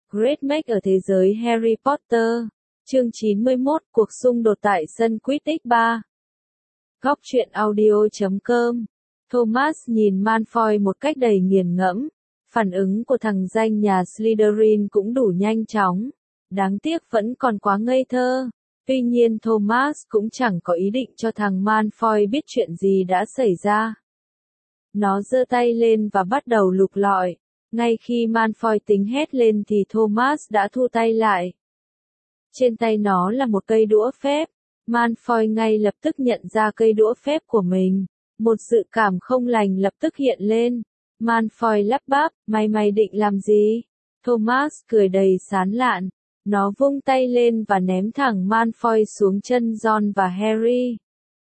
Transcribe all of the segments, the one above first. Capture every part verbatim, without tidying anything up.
Great Make ở thế giới Harry Potter. Chương chín mươi mốt, Cuộc xung đột tại sân Quidditch ba. Góc truyện audio chấm com. Thomas nhìn Malfoy một cách đầy nghiền ngẫm. Phản ứng của thằng danh nhà Slytherin cũng đủ nhanh chóng. Đáng tiếc vẫn còn quá ngây thơ. Tuy nhiên Thomas cũng chẳng có ý định cho thằng Malfoy biết chuyện gì đã xảy ra. Nó giơ tay lên và bắt đầu lục lọi. Ngay khi Malfoy tính hét lên thì Thomas đã thu tay lại. Trên tay nó là một cây đũa phép. Malfoy ngay lập tức nhận ra cây đũa phép của mình. Một dự cảm không lành lập tức hiện lên. Malfoy lắp bắp, mày mày định làm gì? Thomas cười đầy sán lạn. Nó vung tay lên và ném thẳng Malfoy xuống chân Ron và Harry.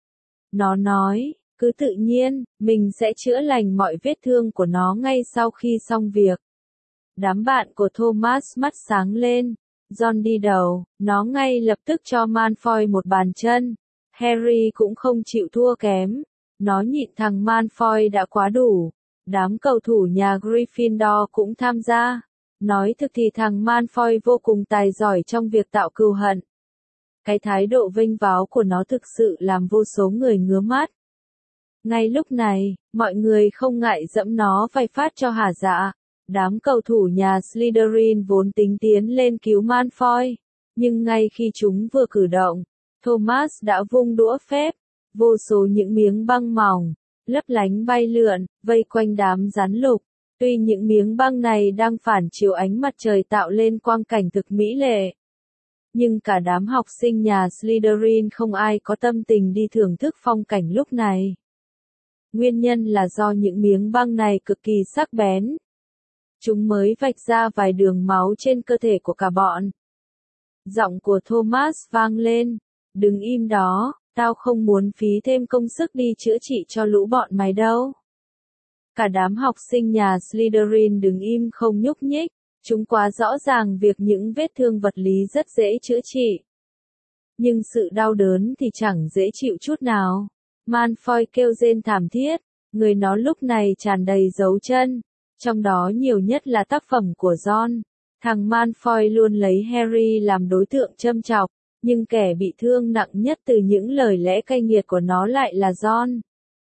Nó nói, cứ tự nhiên, mình sẽ chữa lành mọi vết thương của nó ngay sau khi xong việc. Đám bạn của Thomas mắt sáng lên. Ron đi đầu, nó ngay lập tức cho Malfoy một bàn chân. Harry cũng không chịu thua kém. Nó nhịn thằng Malfoy đã quá đủ. Đám cầu thủ nhà Gryffindor cũng tham gia. Nói thực thì thằng Malfoy vô cùng tài giỏi trong việc tạo cừu hận. Cái thái độ vênh váo của nó thực sự làm vô số người ngứa mắt. Ngay lúc này, mọi người không ngại dẫm nó vài phát cho hả dạ. Đám cầu thủ nhà Slytherin vốn tính tiến lên cứu Malfoy. Nhưng ngay khi chúng vừa cử động, Thomas đã vung đũa phép. Vô số những miếng băng mỏng, lấp lánh bay lượn, vây quanh đám rắn lục. Tuy những miếng băng này đang phản chiếu ánh mặt trời tạo lên quang cảnh thực mỹ lệ. Nhưng cả đám học sinh nhà Slytherin không ai có tâm tình đi thưởng thức phong cảnh lúc này. Nguyên nhân là do những miếng băng này cực kỳ sắc bén. Chúng mới vạch ra vài đường máu trên cơ thể của cả bọn. Giọng của Thomas vang lên. Đừng im đó, tao không muốn phí thêm công sức đi chữa trị cho lũ bọn mày đâu. Cả đám học sinh nhà Slytherin đứng im không nhúc nhích. Chúng quá rõ ràng việc những vết thương vật lý rất dễ chữa trị. Nhưng sự đau đớn thì chẳng dễ chịu chút nào. Malfoy kêu rên thảm thiết. Người nó lúc này tràn đầy dấu chân. Trong đó nhiều nhất là tác phẩm của Ron. Thằng Malfoy luôn lấy Harry làm đối tượng châm chọc. Nhưng kẻ bị thương nặng nhất từ những lời lẽ cay nghiệt của nó lại là Ron.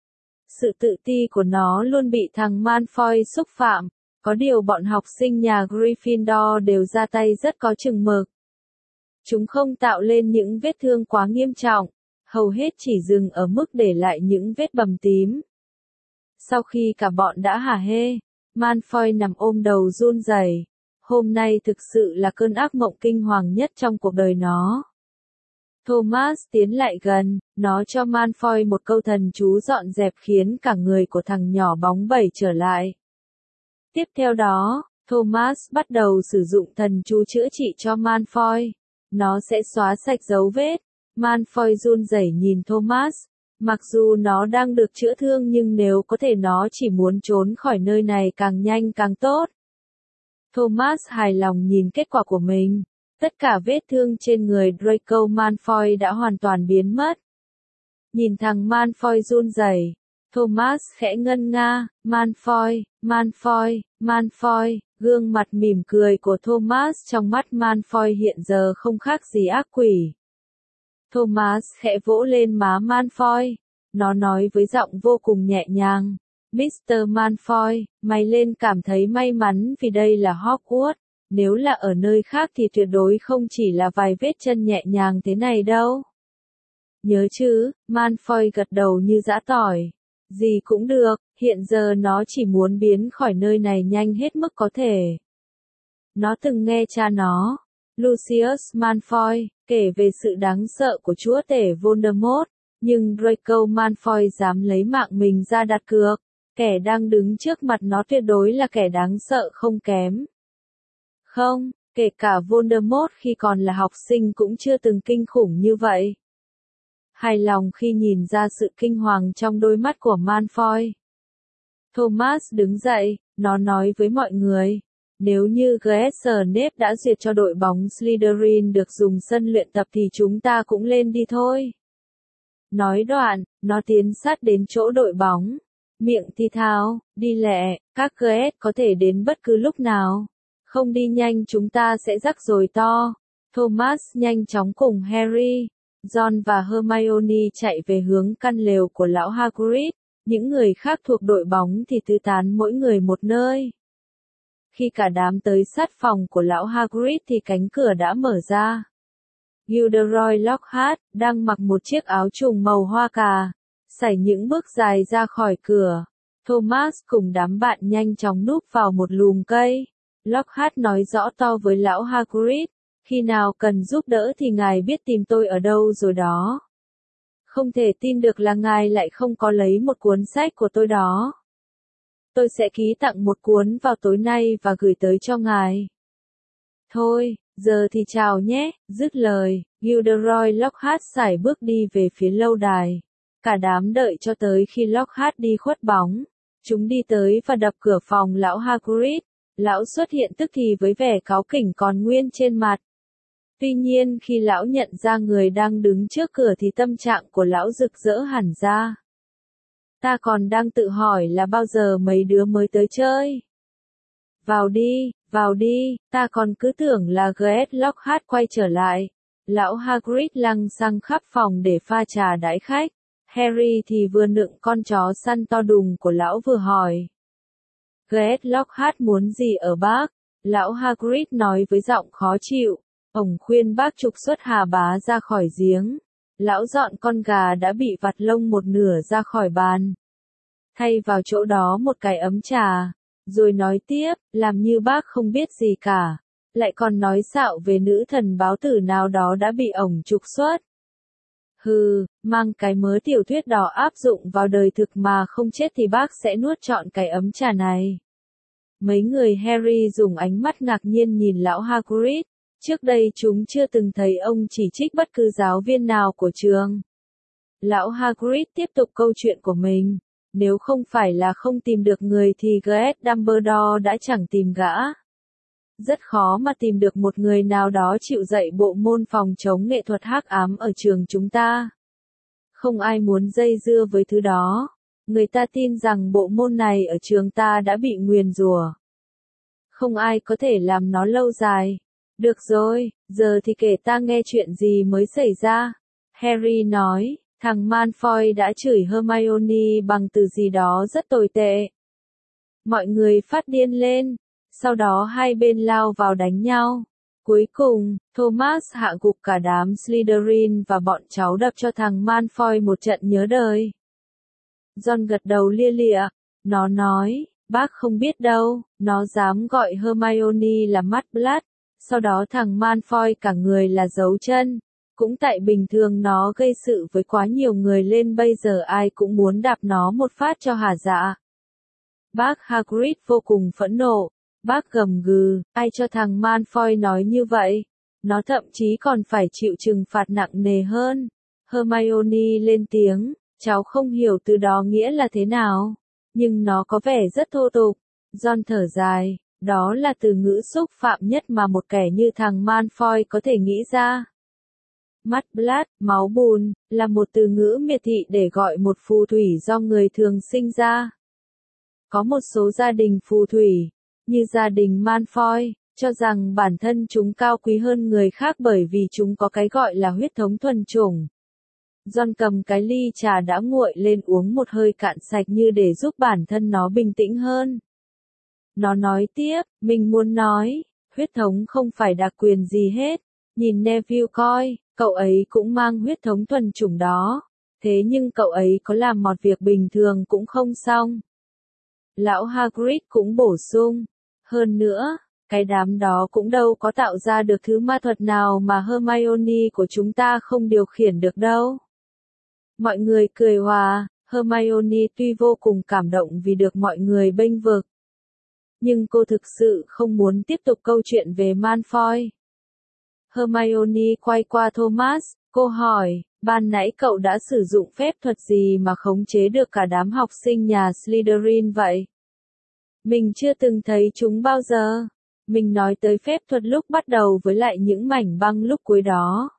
Sự tự ti của nó luôn bị thằng Malfoy xúc phạm. Có điều bọn học sinh nhà Gryffindor đều ra tay rất có chừng mực. Chúng không tạo lên những vết thương quá nghiêm trọng. Hầu hết chỉ dừng ở mức để lại những vết bầm tím. Sau khi cả bọn đã hả hê, Malfoy nằm ôm đầu run rẩy. Hôm nay thực sự là cơn ác mộng kinh hoàng nhất trong cuộc đời nó. Thomas tiến lại gần, nó cho Malfoy một câu thần chú dọn dẹp khiến cả người của thằng nhỏ bóng bẩy trở lại. Tiếp theo đó, Thomas bắt đầu sử dụng thần chú chữa trị cho Malfoy. Nó sẽ xóa sạch dấu vết. Malfoy run rẩy nhìn Thomas. Mặc dù nó đang được chữa thương nhưng nếu có thể nó chỉ muốn trốn khỏi nơi này càng nhanh càng tốt. Thomas hài lòng nhìn kết quả của mình. Tất cả vết thương trên người Draco Malfoy đã hoàn toàn biến mất. Nhìn thằng Malfoy run rẩy, Thomas khẽ ngân nga, Malfoy, Malfoy, Malfoy, gương mặt mỉm cười của Thomas trong mắt Malfoy hiện giờ không khác gì ác quỷ. Thomas khẽ vỗ lên má Malfoy. Nó nói với giọng vô cùng nhẹ nhàng. mít tơ Malfoy, mày lên cảm thấy may mắn vì đây là Hogwarts. Nếu là ở nơi khác thì tuyệt đối không chỉ là vài vết chân nhẹ nhàng thế này đâu. Nhớ chứ, Malfoy gật đầu như giã tỏi. Gì cũng được, hiện giờ nó chỉ muốn biến khỏi nơi này nhanh hết mức có thể. Nó từng nghe cha nó, Lucius Malfoy, kể về sự đáng sợ của chúa tể Voldemort, nhưng Draco Malfoy dám lấy mạng mình ra đặt cược. Kẻ đang đứng trước mặt nó tuyệt đối là kẻ đáng sợ không kém. Không, kể cả Voldemort khi còn là học sinh cũng chưa từng kinh khủng như vậy. Hài lòng khi nhìn ra sự kinh hoàng trong đôi mắt của Malfoy. Thomas đứng dậy, nó nói với mọi người. Nếu như Greg Snape đã duyệt cho đội bóng Slytherin được dùng sân luyện tập thì chúng ta cũng lên đi thôi. Nói đoạn, nó tiến sát đến chỗ đội bóng. Miệng thì thào, đi lẹ, các Greg có thể đến bất cứ lúc nào. Không đi nhanh chúng ta sẽ rắc rối to. Thomas nhanh chóng cùng Harry, Ron và Hermione chạy về hướng căn lều của lão Hagrid, những người khác thuộc đội bóng thì tứ tán mỗi người một nơi. Khi cả đám tới sát phòng của lão Hagrid thì cánh cửa đã mở ra. Gilderoy Lockhart, đang mặc một chiếc áo trùng màu hoa cà, sải những bước dài ra khỏi cửa. Thomas cùng đám bạn nhanh chóng núp vào một lùm cây. Lockhart nói rõ to với lão Hagrid, khi nào cần giúp đỡ thì ngài biết tìm tôi ở đâu rồi đó. Không thể tin được là ngài lại không có lấy một cuốn sách của tôi đó. Tôi sẽ ký tặng một cuốn vào tối nay và gửi tới cho ngài. Thôi, giờ thì chào nhé, dứt lời, Gilderoy Lockhart sải bước đi về phía lâu đài. Cả đám đợi cho tới khi Lockhart đi khuất bóng. Chúng đi tới và đập cửa phòng lão Hagrid. Lão xuất hiện tức thì với vẻ cáu kỉnh còn nguyên trên mặt. Tuy nhiên khi lão nhận ra người đang đứng trước cửa thì tâm trạng của lão rực rỡ hẳn ra. Ta còn đang tự hỏi là bao giờ mấy đứa mới tới chơi. Vào đi, vào đi, ta còn cứ tưởng là Gret Lockhart quay trở lại. Lão Hagrid lăng xăng khắp phòng để pha trà đãi khách. Harry thì vừa nựng con chó săn to đùng của lão vừa hỏi. Gret Lockhart muốn gì ở bác? Lão Hagrid nói với giọng khó chịu. Ông khuyên bác trục xuất Hà Bá ra khỏi giếng. Lão dọn con gà đã bị vặt lông một nửa ra khỏi bàn. Thay vào chỗ đó một cái ấm trà. Rồi nói tiếp, làm như bác không biết gì cả. Lại còn nói xạo về nữ thần báo tử nào đó đã bị ổng trục xuất. Hừ, mang cái mớ tiểu thuyết đó áp dụng vào đời thực mà không chết thì bác sẽ nuốt trọn cái ấm trà này. Mấy người Harry dùng ánh mắt ngạc nhiên nhìn lão Hagrid. Trước đây chúng chưa từng thấy ông chỉ trích bất cứ giáo viên nào của trường. Lão Hagrid tiếp tục câu chuyện của mình. Nếu không phải là không tìm được người thì Gret Dumbledore đã chẳng tìm gã. Rất khó mà tìm được một người nào đó chịu dạy bộ môn phòng chống nghệ thuật hắc ám ở trường chúng ta. Không ai muốn dây dưa với thứ đó. Người ta tin rằng bộ môn này ở trường ta đã bị nguyền rủa. Không ai có thể làm nó lâu dài. Được rồi, giờ thì kể ta nghe chuyện gì mới xảy ra. Harry nói, thằng Malfoy đã chửi Hermione bằng từ gì đó rất tồi tệ. Mọi người phát điên lên. Sau đó hai bên lao vào đánh nhau. Cuối cùng, Thomas hạ gục cả đám Slytherin và bọn cháu đập cho thằng Malfoy một trận nhớ đời. Ron gật đầu lia lịa. Nó nói, bác không biết đâu, nó dám gọi Hermione là Mudblood. Sau đó thằng Malfoy cả người là dấu chân. Cũng tại bình thường nó gây sự với quá nhiều người lên bây giờ ai cũng muốn đạp nó một phát cho hả dạ. Bác Hagrid vô cùng phẫn nộ. Bác gầm gừ, ai cho thằng Malfoy nói như vậy? Nó thậm chí còn phải chịu trừng phạt nặng nề hơn. Hermione lên tiếng, cháu không hiểu từ đó nghĩa là thế nào. Nhưng nó có vẻ rất thô tục. Ron thở dài, đó là từ ngữ xúc phạm nhất mà một kẻ như thằng Malfoy có thể nghĩ ra. Mudblood, máu bùn, là một từ ngữ miệt thị để gọi một phù thủy do người thường sinh ra. Có một số gia đình phù thủy, như gia đình Malfoy, cho rằng bản thân chúng cao quý hơn người khác bởi vì chúng có cái gọi là huyết thống thuần chủng. Ron cầm cái ly trà đã nguội lên uống một hơi cạn sạch như để giúp bản thân nó bình tĩnh hơn. Nó nói tiếp, mình muốn nói, huyết thống không phải đặc quyền gì hết. Nhìn Neville coi, cậu ấy cũng mang huyết thống thuần chủng đó. Thế nhưng cậu ấy có làm một việc bình thường cũng không xong. Lão Hagrid cũng bổ sung. Hơn nữa, cái đám đó cũng đâu có tạo ra được thứ ma thuật nào mà Hermione của chúng ta không điều khiển được đâu. Mọi người cười hòa, Hermione tuy vô cùng cảm động vì được mọi người bênh vực. Nhưng cô thực sự không muốn tiếp tục câu chuyện về Malfoy. Hermione quay qua Thomas, cô hỏi, ban nãy cậu đã sử dụng phép thuật gì mà khống chế được cả đám học sinh nhà Slytherin vậy? Mình chưa từng thấy chúng bao giờ. Mình nói tới phép thuật lúc bắt đầu với lại những mảnh băng lúc cuối đó.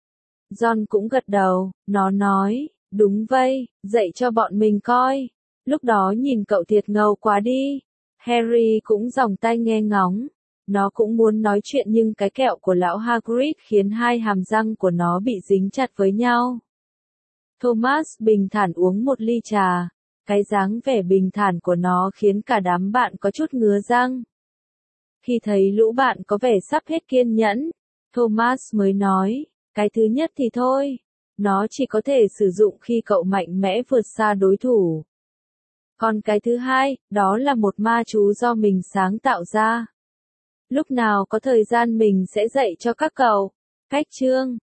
Ron cũng gật đầu, nó nói, đúng vậy, dạy cho bọn mình coi. Lúc đó nhìn cậu thiệt ngầu quá đi. Harry cũng giòng tai nghe ngóng. Nó cũng muốn nói chuyện nhưng cái kẹo của lão Hagrid khiến hai hàm răng của nó bị dính chặt với nhau. Thomas bình thản uống một ly trà. Cái dáng vẻ bình thản của nó khiến cả đám bạn có chút ngứa răng. Khi thấy lũ bạn có vẻ sắp hết kiên nhẫn, Thomas mới nói, cái thứ nhất thì thôi, nó chỉ có thể sử dụng khi cậu mạnh mẽ vượt xa đối thủ. Còn cái thứ hai, đó là một ma chú do mình sáng tạo ra. Lúc nào có thời gian mình sẽ dạy cho các cậu. Cách chương